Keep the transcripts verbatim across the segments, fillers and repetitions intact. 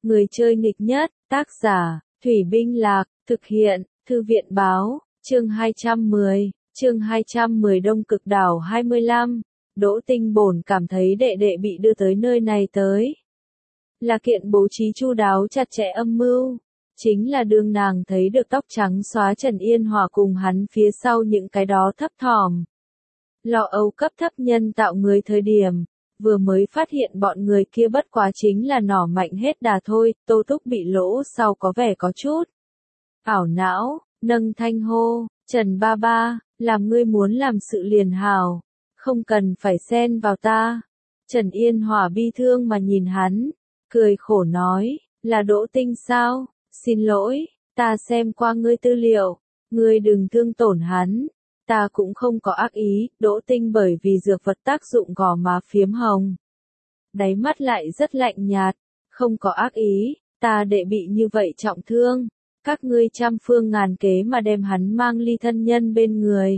Người chơi nghịch nhất, tác giả, Thủy Binh Lạc, thực hiện, Thư viện Báo, chương hai trăm mười, chương hai trăm mười Đông Cực Đảo hai mươi lăm, Đỗ Tinh bổn cảm thấy đệ đệ bị đưa tới nơi này tới. Là kiện bố trí chu đáo chặt chẽ âm mưu, chính là đương nàng thấy được tóc trắng xóa Trần Yên Hòa cùng hắn phía sau những cái đó thấp thỏm. Lo âu cấp thấp nhân tạo người thời điểm, vừa mới phát hiện bọn người kia bất quá chính là nỏ mạnh hết đà thôi, Tô Túc bị lỗ sau có vẻ có chút ảo não, nâng thanh hô, Trần ba ba, làm ngươi muốn làm sự liền hào, không cần phải xen vào ta. Trần Yên Hòa bi thương mà nhìn hắn, cười khổ nói, là Đỗ Tinh sao, xin lỗi, ta xem qua ngươi tư liệu, ngươi đừng thương tổn hắn. Ta cũng không có ác ý, Đỗ Tinh bởi vì dược vật tác dụng gò má phiếm hồng. Đáy mắt lại rất lạnh nhạt, không có ác ý, ta đệ bị như vậy trọng thương. Các ngươi trăm phương ngàn kế mà đem hắn mang ly thân nhân bên người.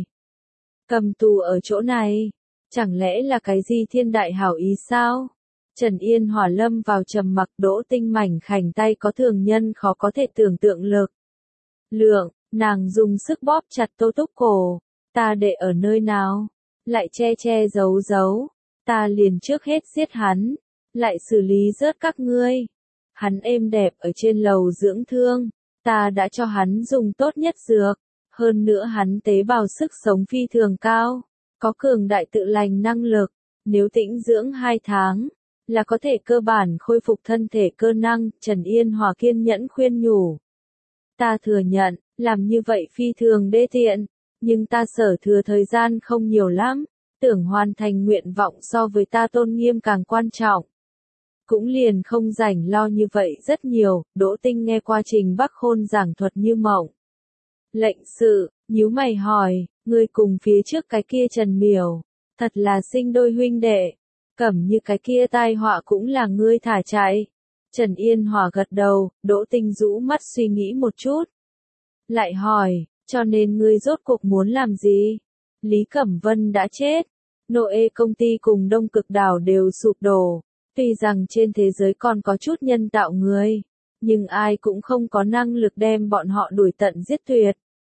Cầm tù ở chỗ này, chẳng lẽ là cái gì thiên đại hảo ý sao? Trần Yên Hòa lâm vào trầm mặc, Đỗ Tinh mảnh khảnh tay có thường nhân khó có thể tưởng tượng lực. Lượng, nàng dùng sức bóp chặt Tô Túc cổ. Ta đệ ở nơi nào? Lại che che giấu giấu. Ta liền trước hết giết hắn. Lại xử lý rớt các ngươi. Hắn êm đẹp ở trên lầu dưỡng thương. Ta đã cho hắn dùng tốt nhất dược. Hơn nữa hắn tế bào sức sống phi thường cao. Có cường đại tự lành năng lực. Nếu tĩnh dưỡng hai tháng, là có thể cơ bản khôi phục thân thể cơ năng. Trần Yên Hòa kiên nhẫn khuyên nhủ. Ta thừa nhận, làm như vậy phi thường đê tiện. Nhưng ta sở thừa thời gian không nhiều lắm, tưởng hoàn thành nguyện vọng so với ta tôn nghiêm càng quan trọng. Cũng liền không rảnh lo như vậy rất nhiều, Đỗ Tinh nghe qua Trình Bắc Khôn giảng thuật như mộng. Lệnh sự, nhíu mày hỏi, ngươi cùng phía trước cái kia Trần Miểu, thật là sinh đôi huynh đệ, cẩm như cái kia tai họa cũng là ngươi thả chạy. Trần Yên Hòa gật đầu, Đỗ Tinh rũ mắt suy nghĩ một chút. Lại hỏi, cho nên ngươi rốt cuộc muốn làm gì? Lý Cẩm Vân đã chết. Noe công ty cùng Đông Cực Đảo đều sụp đổ. Tuy rằng trên thế giới còn có chút nhân tạo người, nhưng ai cũng không có năng lực đem bọn họ đuổi tận giết tuyệt.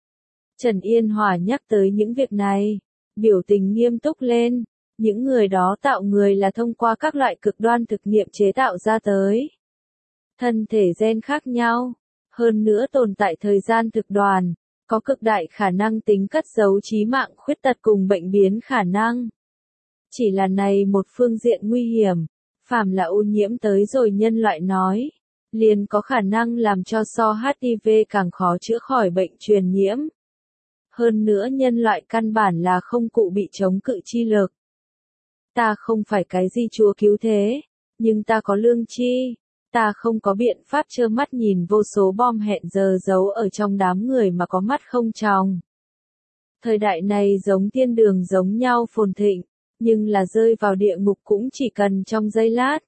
Trần Yên Hòa nhắc tới những việc này, biểu tình nghiêm túc lên. Những người đó tạo người là thông qua các loại cực đoan thực nghiệm chế tạo ra tới. Thân thể gen khác nhau, hơn nữa tồn tại thời gian thực đoàn. Có cực đại khả năng tính cất giấu chí mạng khuyết tật cùng bệnh biến khả năng. Chỉ là này một phương diện nguy hiểm, phàm là ô nhiễm tới rồi nhân loại nói, liền có khả năng làm cho so hát i vê càng khó chữa khỏi bệnh truyền nhiễm. Hơn nữa nhân loại căn bản là không cụ bị chống cự chi lực. Ta không phải cái gì chúa cứu thế, nhưng ta có lương tri. Ta không có biện pháp trơ mắt nhìn vô số bom hẹn giờ giấu ở trong đám người mà có mắt không tròng. Thời đại này giống thiên đường giống nhau phồn thịnh, nhưng là rơi vào địa ngục cũng chỉ cần trong giây lát.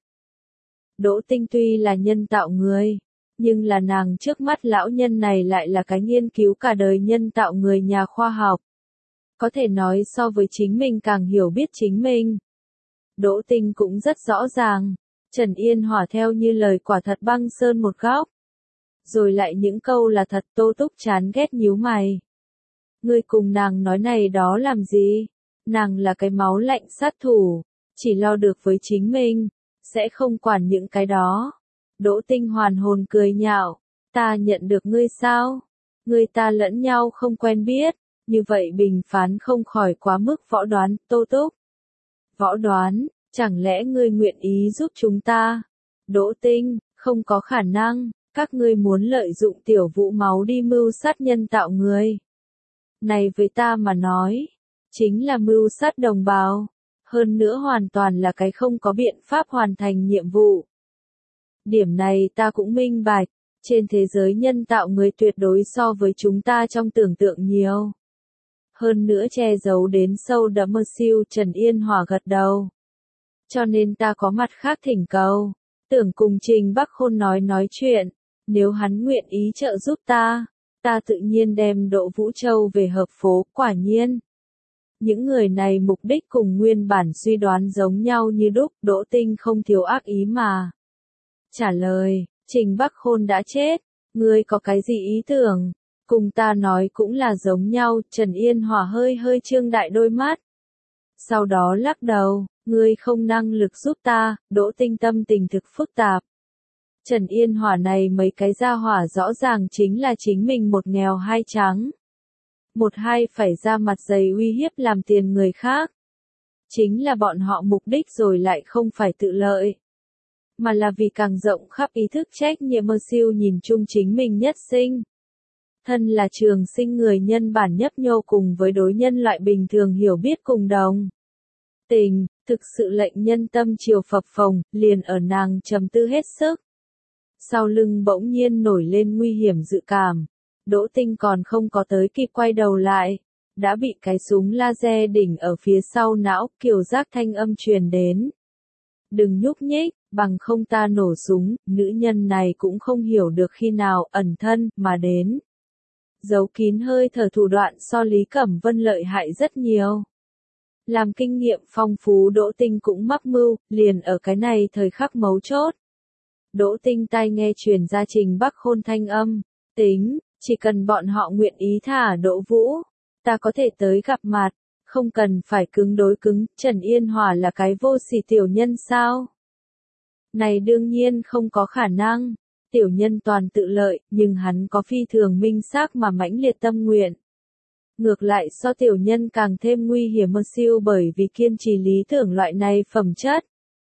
Đỗ Tinh tuy là nhân tạo người, nhưng là nàng trước mắt lão nhân này lại là cái nghiên cứu cả đời nhân tạo người nhà khoa học. Có thể nói so với chính mình càng hiểu biết chính mình. Đỗ Tinh cũng rất rõ ràng. Trần Yên Hòa theo như lời quả thật băng sơn một góc. Rồi lại những câu là thật. Tô Túc chán ghét nhíu mày. Ngươi cùng nàng nói này đó làm gì? Nàng là cái máu lạnh sát thủ, chỉ lo được với chính mình, sẽ không quản những cái đó. Đỗ Tinh hoàn hồn cười nhạo, ta nhận được ngươi sao? Ngươi ta lẫn nhau không quen biết, như vậy bình phán không khỏi quá mức võ đoán. Tô Túc. Võ đoán? Chẳng lẽ ngươi nguyện ý giúp chúng ta? Đỗ Tinh, không có khả năng, các ngươi muốn lợi dụng tiểu vũ máu đi mưu sát nhân tạo người. Này với ta mà nói, chính là mưu sát đồng bào, hơn nữa hoàn toàn là cái không có biện pháp hoàn thành nhiệm vụ. Điểm này ta cũng minh bạch, trên thế giới nhân tạo người tuyệt đối so với chúng ta trong tưởng tượng nhiều. Hơn nữa che giấu đến sâu đậm mơ siêu. Trần Yên Hòa gật đầu. Cho nên ta có mặt khác thỉnh cầu, tưởng cùng Trình Bắc Khôn nói nói chuyện, nếu hắn nguyện ý trợ giúp ta, ta tự nhiên đem Đỗ Vũ Châu về hợp phố. Quả nhiên, những người này mục đích cùng nguyên bản suy đoán giống nhau như đúc. Đỗ Tinh không thiếu ác ý mà trả lời, Trình Bắc Khôn đã chết, ngươi có cái gì ý tưởng? Cùng ta nói cũng là giống nhau, Trần Yên Hòa hơi hơi trương đại đôi mắt. Sau đó lắc đầu, ngươi không năng lực giúp ta, Đỗ Tinh tâm tình thực phức tạp. Trần Yên Hòa này mấy cái gia hỏa rõ ràng chính là chính mình một nghèo hai trắng. Một hai phải ra mặt dày uy hiếp làm tiền người khác. Chính là bọn họ mục đích rồi lại không phải tự lợi. Mà là vì càng rộng khắp ý thức trách nhiệm mơ siêu nhìn chung chính mình nhất sinh. Thân là trường sinh người nhân bản nhấp nhô cùng với đối nhân loại bình thường hiểu biết cùng đồng. Tình, thực sự lệnh nhân tâm chiều phập phồng, liền ở nàng trầm tư hết sức. Sau lưng bỗng nhiên nổi lên nguy hiểm dự cảm. Đỗ Tinh còn không có tới kịp quay đầu lại. Đã bị cái súng laser đỉnh ở phía sau não, kiều giác thanh âm truyền đến. Đừng nhúc nhích, bằng không ta nổ súng, nữ nhân này cũng không hiểu được khi nào ẩn thân, mà đến. Giấu kín hơi thở thủ đoạn so Lý Cẩm Vân lợi hại rất nhiều. Làm kinh nghiệm phong phú Đỗ Tinh cũng mắc mưu, liền ở cái này thời khắc mấu chốt. Đỗ Tinh tai nghe truyền ra Trình Bắc Khôn thanh âm, tính, chỉ cần bọn họ nguyện ý thả Đỗ Vũ, ta có thể tới gặp mặt, không cần phải cứng đối cứng, Trần Yên Hòa là cái vô sỉ tiểu nhân sao? Này đương nhiên không có khả năng, tiểu nhân toàn tự lợi, nhưng hắn có phi thường minh xác mà mãnh liệt tâm nguyện. Ngược lại so tiểu nhân càng thêm nguy hiểm mơ siêu bởi vì kiên trì lý tưởng loại này phẩm chất.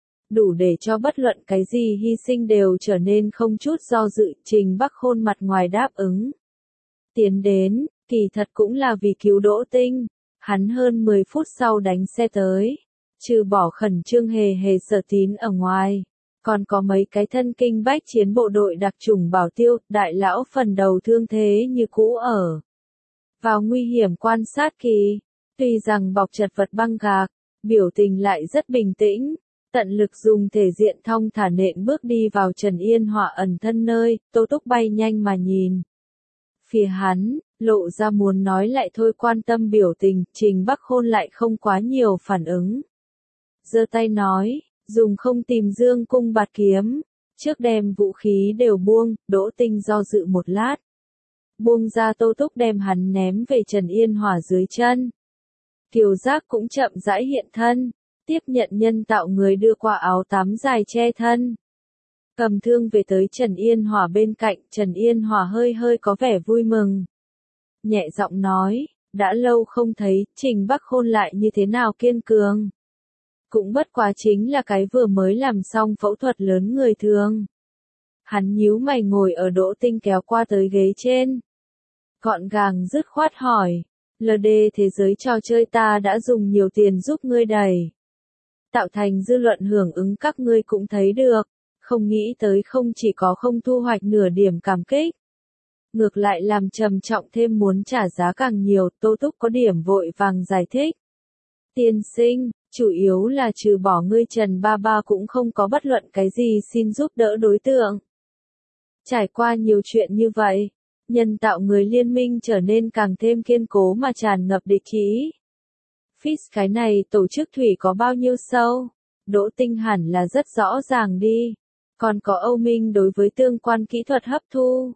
Đủ để cho bất luận cái gì hy sinh đều trở nên không chút do dự, Trình Bắc Khôn mặt ngoài đáp ứng. Tiến đến, kỳ thật cũng là vì cứu Đỗ Tinh, hắn hơn mười phút sau đánh xe tới, trừ bỏ khẩn trương hề hề Sở Tín ở ngoài, còn có mấy cái thân kinh bách chiến bộ đội đặc chủng bảo tiêu, đại lão phần đầu thương thế như cũ ở. Vào nguy hiểm quan sát kỳ, tuy rằng bọc chật vật băng gạc, biểu tình lại rất bình tĩnh. Tận lực dùng thể diện thong thả nện bước đi vào Trần Yên Hòa ẩn thân nơi, Tô Túc bay nhanh mà nhìn. Phía hắn, lộ ra muốn nói lại thôi quan tâm biểu tình, Trình Bắc Khôn lại không quá nhiều phản ứng. Giơ tay nói, dùng không tìm dương cung bạt kiếm, trước đem vũ khí đều buông, Đỗ Tinh do dự một lát. Buông ra Tô Túc đem hắn ném về Trần Yên Hòa dưới chân. Kiều giác cũng chậm rãi hiện thân. Tiếp nhận nhân tạo người đưa qua áo tắm dài che thân. Cầm thương về tới Trần Yên Hòa bên cạnh, Trần Yên Hòa hơi hơi có vẻ vui mừng. Nhẹ giọng nói, đã lâu không thấy, Trình Bắc Khôn lại như thế nào kiên cường. Cũng bất quá chính là cái vừa mới làm xong phẫu thuật lớn người thường. Hắn nhíu mày ngồi ở Đỗ Tinh kéo qua tới ghế trên. Gọn gàng dứt khoát hỏi, lờ đê thế giới trò chơi ta đã dùng nhiều tiền giúp ngươi đẩy. Tạo thành dư luận hưởng ứng các ngươi cũng thấy được, không nghĩ tới không chỉ có không thu hoạch nửa điểm cảm kích. Ngược lại làm trầm trọng thêm muốn trả giá càng nhiều, Tô Túc có điểm vội vàng giải thích. Tiên sinh, chủ yếu là trừ bỏ ngươi Trần Ba Ba cũng không có bất luận cái gì xin giúp đỡ đối tượng. Trải qua nhiều chuyện như vậy, nhân tạo người liên minh trở nên càng thêm kiên cố mà tràn ngập địch ý. Fizz cái này tổ chức thủy có bao nhiêu sâu? Đỗ Tinh hẳn là rất rõ ràng đi. Còn có Âu Minh đối với tương quan kỹ thuật hấp thu.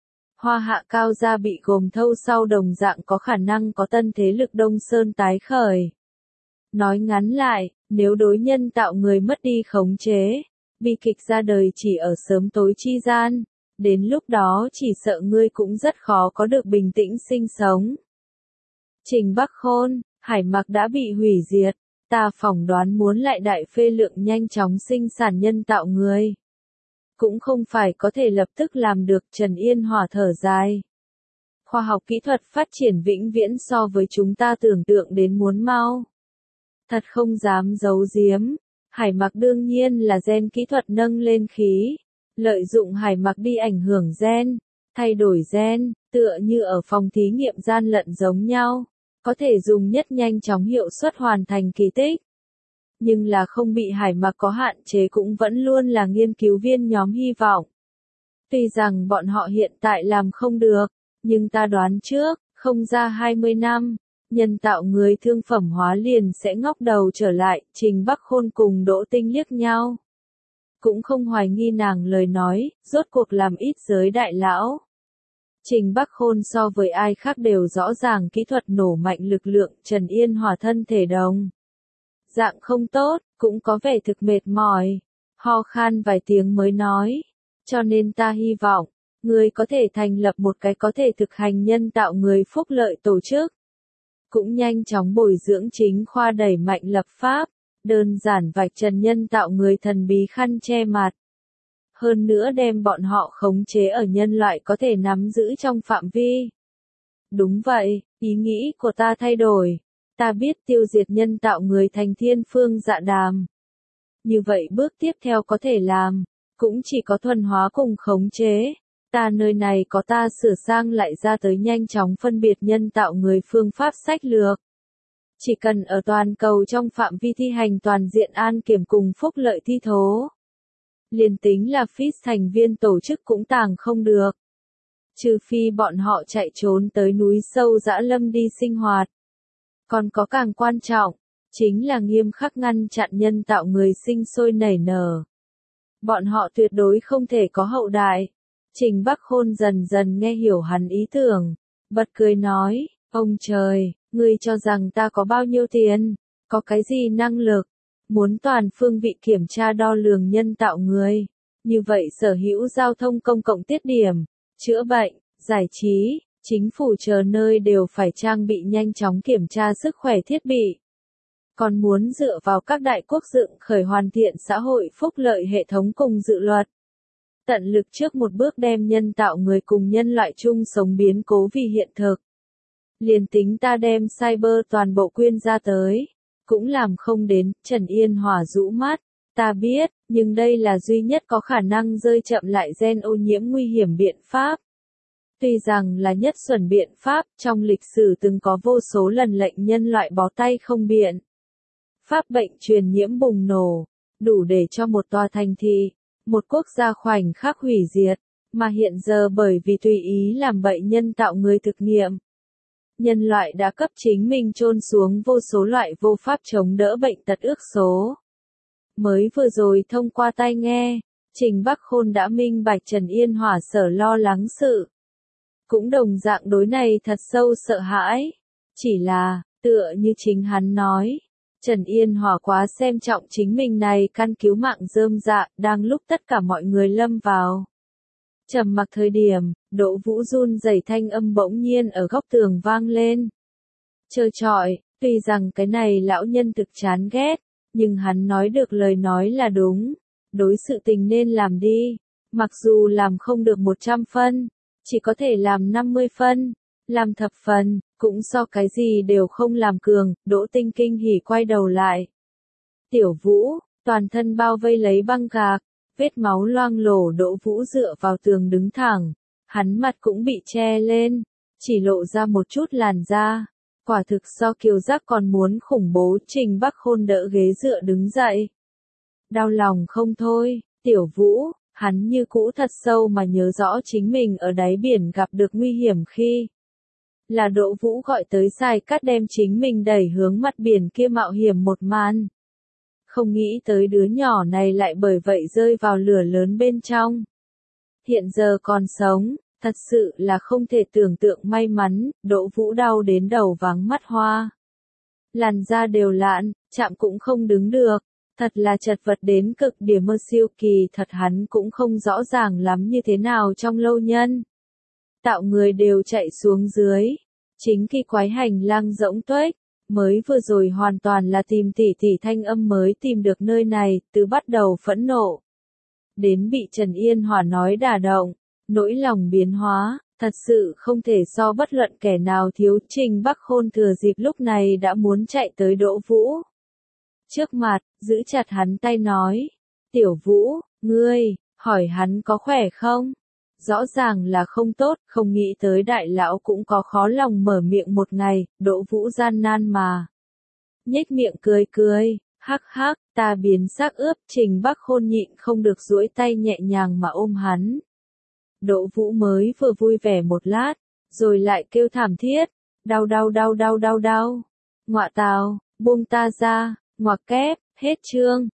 Hoa Hạ Cao gia bị gồm thâu sau đồng dạng có khả năng có tân thế lực Đông Sơn tái khởi. Nói ngắn lại, nếu đối nhân tạo người mất đi khống chế, bi kịch ra đời chỉ ở sớm tối chi gian, đến lúc đó chỉ sợ ngươi cũng rất khó có được bình tĩnh sinh sống. Trình Bắc Khôn, Hải Mặc đã bị hủy diệt, ta phỏng đoán muốn lại đại phê lượng nhanh chóng sinh sản nhân tạo người. Cũng không phải có thể lập tức làm được, Trần Yên Hòa thở dài. Khoa học kỹ thuật phát triển vĩnh viễn so với chúng ta tưởng tượng đến muốn mau. Thật không dám giấu giếm, Hải Mặc đương nhiên là gen kỹ thuật nâng lên khí, lợi dụng Hải Mặc đi ảnh hưởng gen, thay đổi gen, tựa như ở phòng thí nghiệm gian lận giống nhau, có thể dùng nhất nhanh chóng hiệu suất hoàn thành kỳ tích. Nhưng là không bị Hải Mặc có hạn chế cũng vẫn luôn là nghiên cứu viên nhóm hy vọng. Tuy rằng bọn họ hiện tại làm không được, nhưng ta đoán trước, không ra hai mươi năm, nhân tạo người thương phẩm hóa liền sẽ ngóc đầu trở lại, Trình Bắc Khôn cùng Đỗ Tinh liếc nhau. cũng không hoài nghi nàng lời nói, rốt cuộc làm ít giới đại lão. Trình Bắc Khôn so với ai khác đều rõ ràng kỹ thuật nổ mạnh lực lượng, Trần Yên Hòa thân thể đồng. Dạng không tốt, cũng có vẻ thực mệt mỏi, ho khan vài tiếng mới nói, cho nên ta hy vọng, ngươi có thể thành lập một cái có thể thực hành nhân tạo người phúc lợi tổ chức. Cũng nhanh chóng bồi dưỡng chính khoa đẩy mạnh lập pháp, đơn giản vạch trần nhân tạo người thần bí khăn che mặt. Hơn nữa đem bọn họ khống chế ở nhân loại có thể nắm giữ trong phạm vi. Đúng vậy, ý nghĩ của ta thay đổi. Ta biết tiêu diệt nhân tạo người thành thiên phương dạ đàm. Như vậy bước tiếp theo có thể làm, cũng chỉ có thuần hóa cùng khống chế. Ta nơi này có ta sửa sang lại ra tới nhanh chóng phân biệt nhân tạo người phương pháp sách lược. Chỉ cần ở toàn cầu trong phạm vi thi hành toàn diện an kiểm cùng phúc lợi thi thố. Liền tính là phít thành viên tổ chức cũng tàng không được. Trừ phi bọn họ chạy trốn tới núi sâu dã lâm đi sinh hoạt. Còn có càng quan trọng, chính là nghiêm khắc ngăn chặn nhân tạo người sinh sôi nảy nở. Bọn họ tuyệt đối không thể có hậu đại. Trình Bắc Khôn dần dần nghe hiểu hắn ý tưởng, bật cười nói, ông trời, ngươi cho rằng ta có bao nhiêu tiền, có cái gì năng lực, muốn toàn phương vị kiểm tra đo lường nhân tạo người, như vậy sở hữu giao thông công cộng tiết điểm, chữa bệnh, giải trí, chính phủ chờ nơi đều phải trang bị nhanh chóng kiểm tra sức khỏe thiết bị. Còn muốn dựa vào các đại quốc dựng khởi hoàn thiện xã hội phúc lợi hệ thống cùng dự luật. Tận lực trước một bước đem nhân tạo người cùng nhân loại chung sống biến cố vì hiện thực. Liền tính ta đem cyber toàn bộ quyên ra tới, cũng làm không đến, Trần Yên Hòa rũ mắt, ta biết, nhưng đây là duy nhất có khả năng rơi chậm lại gen ô nhiễm nguy hiểm biện pháp. Tuy rằng là nhất xuẩn biện pháp, trong lịch sử từng có vô số lần lệnh nhân loại bó tay không biện. Pháp bệnh truyền nhiễm bùng nổ, đủ để cho một tòa thành thị, một quốc gia khoảnh khắc hủy diệt, mà hiện giờ bởi vì tùy ý làm bậy nhân tạo người thực nghiệm. Nhân loại đã cấp chính mình chôn xuống vô số loại vô pháp chống đỡ bệnh tật ước số. Mới vừa rồi thông qua tai nghe, Trình Bắc Khôn đã minh bạch Trần Yên Hòa sở lo lắng sự. Cũng đồng dạng đối này thật sâu sợ hãi. Chỉ là, tựa như chính hắn nói, Trần Yên Hòa quá xem trọng chính mình này căn cứu mạng rơm dạ, đang lúc tất cả mọi người lâm vào trầm mặc thời điểm, Đỗ Vũ run rẩy thanh âm bỗng nhiên ở góc tường vang lên. Trơ trọi, tuy rằng cái này lão nhân thực chán ghét, nhưng hắn nói được lời nói là đúng, đối sự tình nên làm đi, mặc dù làm không được một trăm phân, chỉ có thể làm năm mươi phân, làm thập phần, cũng so cái gì đều không làm cường, Đỗ Tinh kinh hỉ quay đầu lại. Tiểu Vũ, toàn thân bao vây lấy băng gạc, vết máu loang lổ, Đỗ Vũ dựa vào tường đứng thẳng, hắn mặt cũng bị che lên, chỉ lộ ra một chút làn da, quả thực so kiều giác còn muốn khủng bố. Trình Bắc Khôn đỡ ghế dựa đứng dậy. Đau lòng không thôi, Tiểu Vũ, hắn như cũ thật sâu mà nhớ rõ chính mình ở đáy biển gặp được nguy hiểm khi là Đỗ Vũ gọi tới xài cát đem chính mình đẩy hướng mặt biển kia mạo hiểm một màn. Không nghĩ tới đứa nhỏ này lại bởi vậy rơi vào lửa lớn bên trong. Hiện giờ còn sống, thật sự là không thể tưởng tượng may mắn, Đỗ Vũ đau đến đầu váng mắt hoa. Làn da đều lạn, chạm cũng không đứng được, thật là chật vật đến cực điểm. Mơ siêu kỳ thật hắn cũng không rõ ràng lắm như thế nào trong lâu nhân. Tạo người đều chạy xuống dưới, chính khi quái hành lang rỗng tuếch, mới vừa rồi hoàn toàn là tìm tỉ tỉ thanh âm mới tìm được nơi này, từ bắt đầu phẫn nộ. Đến bị Trần Yên Hòa nói đả động, nỗi lòng biến hóa, thật sự không thể so bất luận kẻ nào thiếu. Trình Bắc Khôn thừa dịp lúc này đã muốn chạy tới Đỗ Vũ trước mặt, giữ chặt hắn tay nói, Tiểu Vũ, ngươi, hỏi hắn có khỏe không? Rõ ràng là không tốt, không nghĩ tới đại lão cũng có khó lòng mở miệng một ngày. Đỗ Vũ gian nan mà nhếch miệng cười cười, hắc hắc, ta biến sắc ướp. Trình Bắc Khôn nhịn không được duỗi tay nhẹ nhàng mà ôm hắn. Đỗ Vũ mới vừa vui vẻ một lát, rồi lại kêu thảm thiết, đau đau đau đau đau đau, ngọa tào, buông ta ra, ngoặc kép, hết chương.